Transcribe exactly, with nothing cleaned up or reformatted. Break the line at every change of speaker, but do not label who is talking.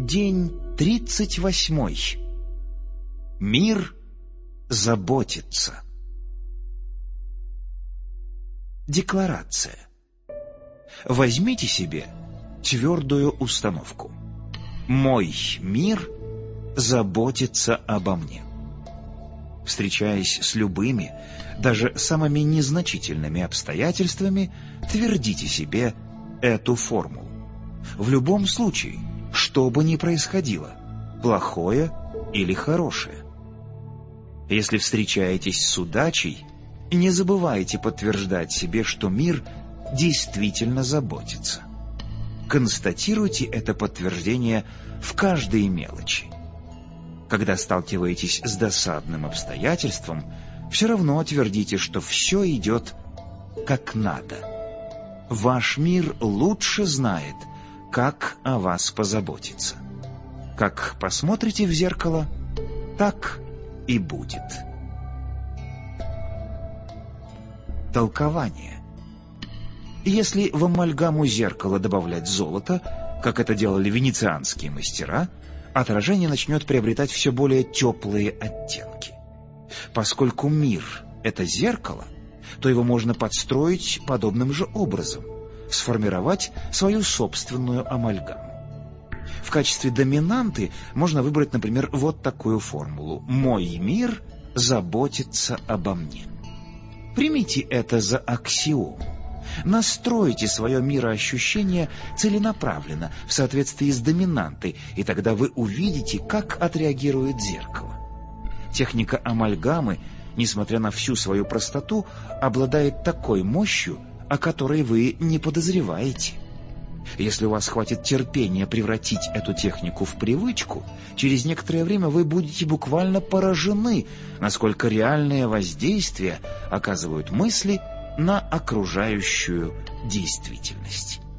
День тридцать восьмой. Мир заботится. Декларация. Возьмите себе твердую установку. Мой мир заботится обо мне. Встречаясь с любыми, даже самыми незначительными обстоятельствами, твердите себе эту формулу. В любом случае, что бы ни происходило, плохое или хорошее. Если встречаетесь с удачей, не забывайте подтверждать себе, что мир действительно заботится. Констатируйте это подтверждение в каждой мелочи. Когда сталкиваетесь с досадным обстоятельством, все равно твердите, что все идет как надо. Ваш мир лучше знает, как о вас позаботиться. Как посмотрите в зеркало, так и будет. Толкование. Если в амальгаму зеркала добавлять золото, как это делали венецианские мастера, отражение начнет приобретать все более теплые оттенки. Поскольку мир — это зеркало, то его можно подстроить подобным же образом, сформировать свою собственную амальгаму. В качестве доминанты можно выбрать, например, вот такую формулу: «Мой мир заботится обо мне». Примите это за аксиому. Настройте свое мироощущение целенаправленно, в соответствии с доминантой, и тогда вы увидите, как отреагирует зеркало. Техника амальгамы, несмотря на всю свою простоту, обладает такой мощью, о которой вы не подозреваете. Если у вас хватит терпения превратить эту технику в привычку, через некоторое время вы будете буквально поражены, насколько реальное воздействие оказывают мысли на окружающую действительность.